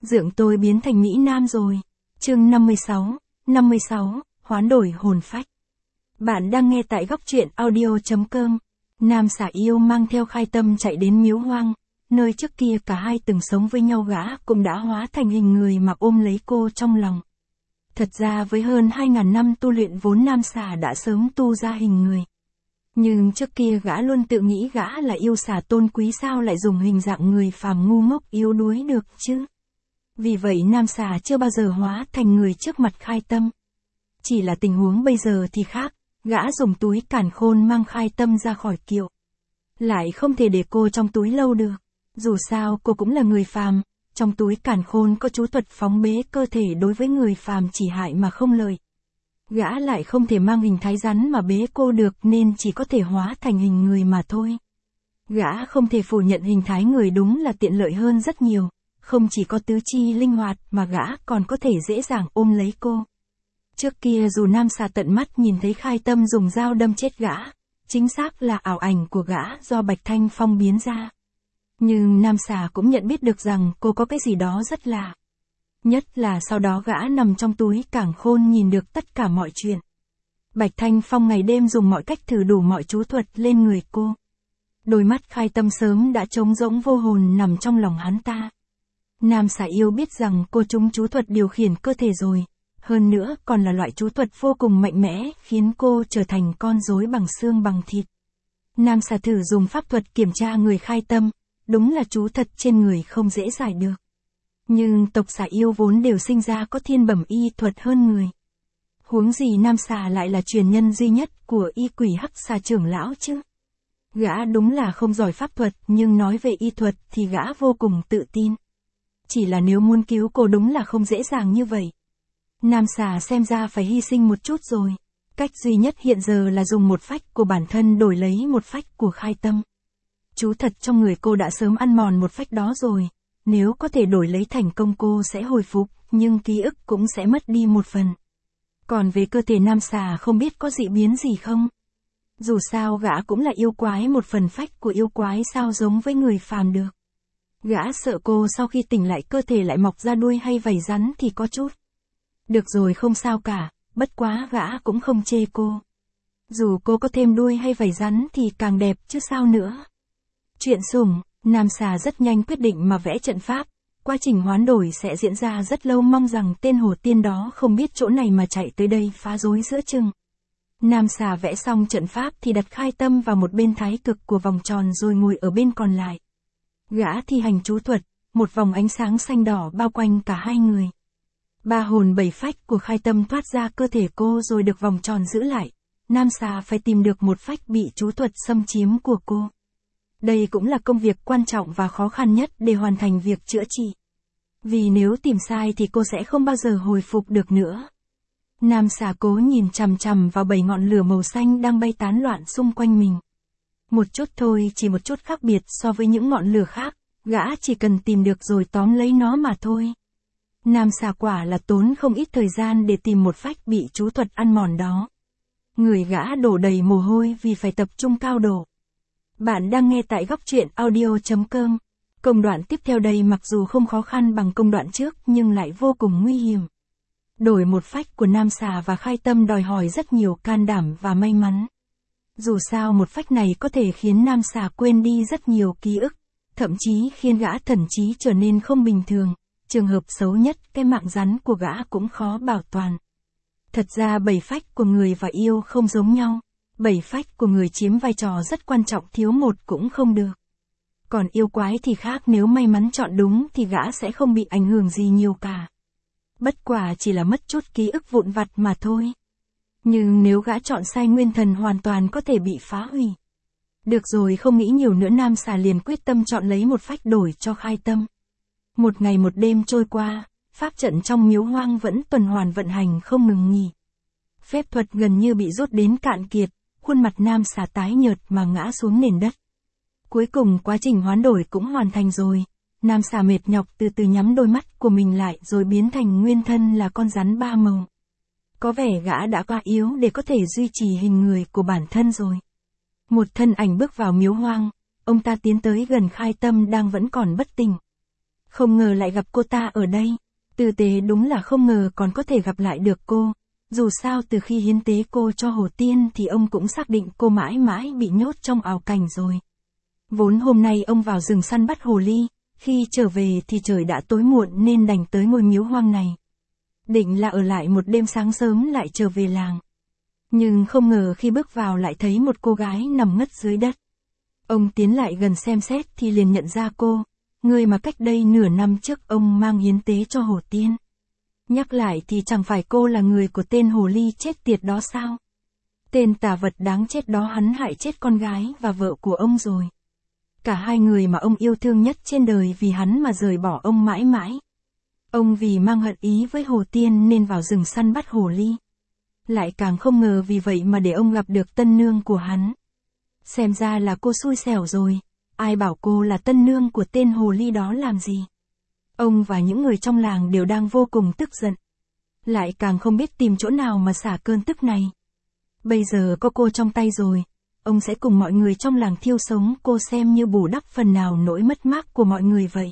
Dượng tôi biến thành Mỹ Nam rồi. Chương 56, hoán đổi hồn phách. Bạn đang nghe tại góc truyện audio.com. Nam xả yêu mang theo Khai Tâm chạy đến Miếu Hoang, nơi trước kia cả hai từng sống với nhau, gã cũng đã hóa thành hình người mà ôm lấy cô trong lòng. Thật ra với hơn 2.000 năm tu luyện vốn Nam xả đã sớm tu ra hình người. Nhưng trước kia gã luôn tự nghĩ gã là yêu xả tôn quý, sao lại dùng hình dạng người phàm ngu ngốc yếu đuối được chứ? Vì vậy Nam xả chưa bao giờ hóa thành người trước mặt Khai Tâm. Chỉ là tình huống bây giờ thì khác, gã dùng túi càn khôn mang Khai Tâm ra khỏi kiệu. Lại không thể để cô trong túi lâu được. Dù sao cô cũng là người phàm, trong túi càn khôn có chú thuật phóng bế cơ thể đối với người phàm chỉ hại mà không lợi. Gã lại không thể mang hình thái rắn mà bế cô được nên chỉ có thể hóa thành hình người mà thôi. Gã không thể phủ nhận hình thái người đúng là tiện lợi hơn rất nhiều, không chỉ có tứ chi linh hoạt mà gã còn có thể dễ dàng ôm lấy cô. Trước kia dù Nam xà tận mắt nhìn thấy Khai Tâm dùng dao đâm chết gã, chính xác là ảo ảnh của gã do Bạch Thanh Phong biến ra. Nhưng Nam xà cũng nhận biết được rằng cô có cái gì đó rất lạ. Nhất là sau đó gã nằm trong túi càn khôn nhìn được tất cả mọi chuyện. Bạch Thanh Phong ngày đêm dùng mọi cách thử đủ mọi chú thuật lên người cô. Đôi mắt Khai Tâm sớm đã trống rỗng vô hồn nằm trong lòng hắn ta. Nam xà yêu biết rằng cô trúng chú thuật điều khiển cơ thể rồi, hơn nữa còn là loại chú thuật vô cùng mạnh mẽ khiến cô trở thành con rối bằng xương bằng thịt. Nam xà thử dùng pháp thuật kiểm tra người Khai Tâm, đúng là chú thật trên người không dễ giải được. Nhưng tộc xà yêu vốn đều sinh ra có thiên bẩm y thuật hơn người. Huống gì Nam xà lại là truyền nhân duy nhất của y quỷ Hắc xà trưởng lão chứ. Gã đúng là không giỏi pháp thuật, nhưng nói về y thuật thì gã vô cùng tự tin. Chỉ là nếu muốn cứu cô đúng là không dễ dàng như vậy. Nam xà xem ra phải hy sinh một chút rồi. Cách duy nhất hiện giờ là dùng một phách của bản thân đổi lấy một phách của Khai Tâm. Chú thật trong người cô đã sớm ăn mòn một phách đó rồi. Nếu có thể đổi lấy thành công cô sẽ hồi phục, nhưng ký ức cũng sẽ mất đi một phần. Còn về cơ thể Nam xà không biết có dị biến gì không? Dù sao gã cũng là yêu quái, một phần phách của yêu quái sao giống với người phàm được. Gã sợ cô sau khi tỉnh lại cơ thể lại mọc ra đuôi hay vảy rắn thì có chút. Được rồi, không sao cả, bất quá gã cũng không chê cô. Dù cô có thêm đuôi hay vảy rắn thì càng đẹp chứ sao nữa. Chuyện sủng, Nam xà rất nhanh quyết định mà vẽ trận pháp. Quá trình hoán đổi sẽ diễn ra rất lâu, mong rằng tên hồ tiên đó không biết chỗ này mà chạy tới đây phá rối giữa chừng. Nam xà vẽ xong trận pháp thì đặt Khai Tâm vào một bên thái cực của vòng tròn rồi ngồi ở bên còn lại. Gã thi hành chú thuật, một vòng ánh sáng xanh đỏ bao quanh cả hai người. 3 hồn 7 phách của Khai Tâm thoát ra cơ thể cô rồi được vòng tròn giữ lại. Nam xà phải tìm được một phách bị chú thuật xâm chiếm của cô. Đây cũng là công việc quan trọng và khó khăn nhất để hoàn thành việc chữa trị. Vì nếu tìm sai thì cô sẽ không bao giờ hồi phục được nữa. Nam xà cố nhìn chằm chằm vào 7 ngọn lửa màu xanh đang bay tán loạn xung quanh mình. Một chút thôi, chỉ một chút khác biệt so với những ngọn lửa khác, gã chỉ cần tìm được rồi tóm lấy nó mà thôi. Nam xà quả là tốn không ít thời gian để tìm một phách bị chú thuật ăn mòn đó. Người gã đổ đầy mồ hôi vì phải tập trung cao độ. Bạn đang nghe tại góc truyện audio.com. Công đoạn tiếp theo đây mặc dù không khó khăn bằng công đoạn trước nhưng lại vô cùng nguy hiểm. Đổi một phách của Nam xà và Khai Tâm đòi hỏi rất nhiều can đảm và may mắn. Dù sao một phách này có thể khiến Nam xà quên đi rất nhiều ký ức, thậm chí khiến gã thần trí trở nên không bình thường. Trường hợp xấu nhất, cái mạng rắn của gã cũng khó bảo toàn. Thật ra 7 phách của người và yêu không giống nhau. 7 phách của người chiếm vai trò rất quan trọng, thiếu một cũng không được. Còn yêu quái thì khác, nếu may mắn chọn đúng thì gã sẽ không bị ảnh hưởng gì nhiều cả. Bất quả chỉ là mất chút ký ức vụn vặt mà thôi. Nhưng nếu gã chọn sai, nguyên thần hoàn toàn có thể bị phá hủy. Được rồi, không nghĩ nhiều nữa, Nam xà liền quyết tâm chọn lấy một phách đổi cho Khai Tâm. Một ngày một đêm trôi qua, pháp trận trong Miếu Hoang vẫn tuần hoàn vận hành không ngừng nghỉ. Phép thuật gần như bị rút đến cạn kiệt, khuôn mặt Nam xà tái nhợt mà ngã xuống nền đất. Cuối cùng quá trình hoán đổi cũng hoàn thành rồi. Nam xà mệt nhọc từ từ nhắm đôi mắt của mình lại rồi biến thành nguyên thân là con rắn 3 màu. Có vẻ gã đã quá yếu để có thể duy trì hình người của bản thân rồi. Một thân ảnh bước vào Miếu Hoang, ông ta tiến tới gần Khai Tâm đang vẫn còn bất tỉnh. Không ngờ lại gặp cô ta ở đây. Tư Tế đúng là không ngờ còn có thể gặp lại được cô. Dù sao từ khi hiến tế cô cho Hồ Tiên thì ông cũng xác định cô mãi mãi bị nhốt trong ảo cảnh rồi. Vốn hôm nay ông vào rừng săn bắt hồ ly, khi trở về thì trời đã tối muộn nên đành tới ngôi miếu hoang này. Định là ở lại một đêm, sáng sớm lại trở về làng. Nhưng không ngờ khi bước vào lại thấy một cô gái nằm ngất dưới đất. Ông tiến lại gần xem xét thì liền nhận ra cô, người mà cách đây nửa năm trước ông mang hiến tế cho Hồ Tiên. Nhắc lại thì chẳng phải cô là người của tên hồ ly chết tiệt đó sao? Tên tà vật đáng chết đó hắn hại chết con gái và vợ của ông rồi. Cả hai người mà ông yêu thương nhất trên đời vì hắn mà rời bỏ ông mãi mãi. Ông vì mang hận ý với Hồ Tiên nên vào rừng săn bắt hồ ly. Lại càng không ngờ vì vậy mà để ông gặp được tân nương của hắn. Xem ra là cô xui xẻo rồi, ai bảo cô là tân nương của tên hồ ly đó làm gì. Ông và những người trong làng đều đang vô cùng tức giận. Lại càng không biết tìm chỗ nào mà xả cơn tức này. Bây giờ có cô trong tay rồi, ông sẽ cùng mọi người trong làng thiêu sống cô xem như bù đắp phần nào nỗi mất mát của mọi người vậy.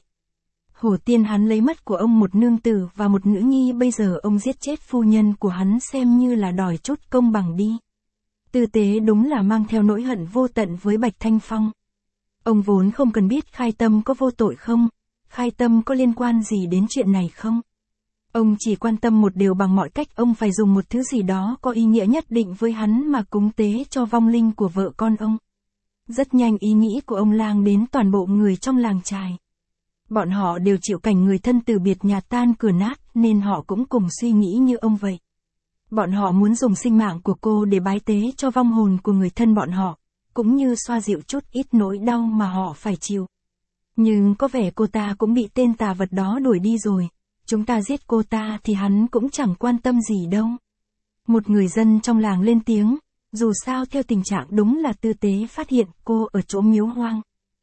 Hồ Tiên hắn lấy mất của ông một nương tử và một nữ nhi, bây giờ ông giết chết phu nhân của hắn xem như là đòi chút công bằng đi. Tư Tế đúng là mang theo nỗi hận vô tận với Bạch Thanh Phong. Ông vốn không cần biết Khai Tâm có vô tội không, Khai Tâm có liên quan gì đến chuyện này không. Ông chỉ quan tâm một điều, bằng mọi cách ông phải dùng một thứ gì đó có ý nghĩa nhất định với hắn mà cúng tế cho vong linh của vợ con ông. Rất nhanh ý nghĩ của ông lang đến toàn bộ người trong làng trài. Bọn họ đều chịu cảnh người thân từ biệt, nhà tan cửa nát nên họ cũng cùng suy nghĩ như ông vậy. Bọn họ muốn dùng sinh mạng của cô để bái tế cho vong hồn của người thân bọn họ, cũng như xoa dịu chút ít nỗi đau mà họ phải chịu. Nhưng có vẻ cô ta cũng bị tên tà vật đó đuổi đi rồi. Chúng ta giết cô ta thì hắn cũng chẳng quan tâm gì đâu. Một người dân trong làng lên tiếng, dù sao theo tình trạng đúng là Tư Tế phát hiện cô ở chỗ miếu hoang.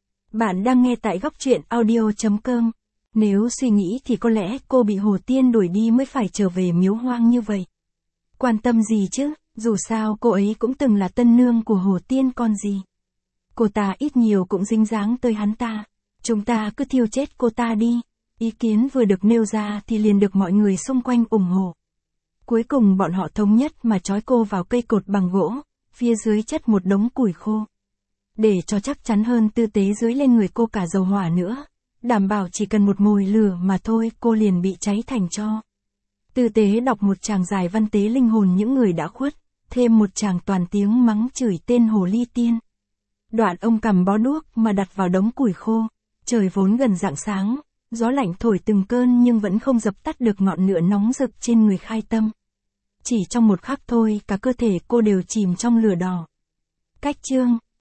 Bạn đang nghe tại góc truyện audio.com. Nếu suy nghĩ thì có lẽ cô bị Hồ Tiên đuổi đi mới phải trở về miếu hoang như vậy. Quan tâm gì chứ, dù sao cô ấy cũng từng là tân nương của Hồ Tiên còn gì. Cô ta ít nhiều cũng dính dáng tới hắn ta. Chúng ta cứ thiêu chết cô ta đi. Ý kiến vừa được nêu ra thì liền được mọi người xung quanh ủng hộ. Cuối cùng bọn họ thống nhất mà trói cô vào cây cột bằng gỗ, phía dưới chất một đống củi khô. Để cho chắc chắn hơn, Tư Tế dưới lên người cô cả dầu hỏa nữa, đảm bảo chỉ cần một mồi lửa mà thôi cô liền bị cháy thành tro. Tư Tế đọc một tràng dài văn tế linh hồn những người đã khuất, thêm một tràng toàn tiếng mắng chửi tên hồ ly tiên. Đoạn ông cầm bó đuốc mà đặt vào đống củi khô, trời vốn gần rạng sáng. Gió lạnh thổi từng cơn nhưng vẫn không dập tắt được ngọn lửa nóng rực trên người Khai Tâm. Chỉ trong một khắc thôi cả cơ thể cô đều chìm trong lửa đỏ. Cách chương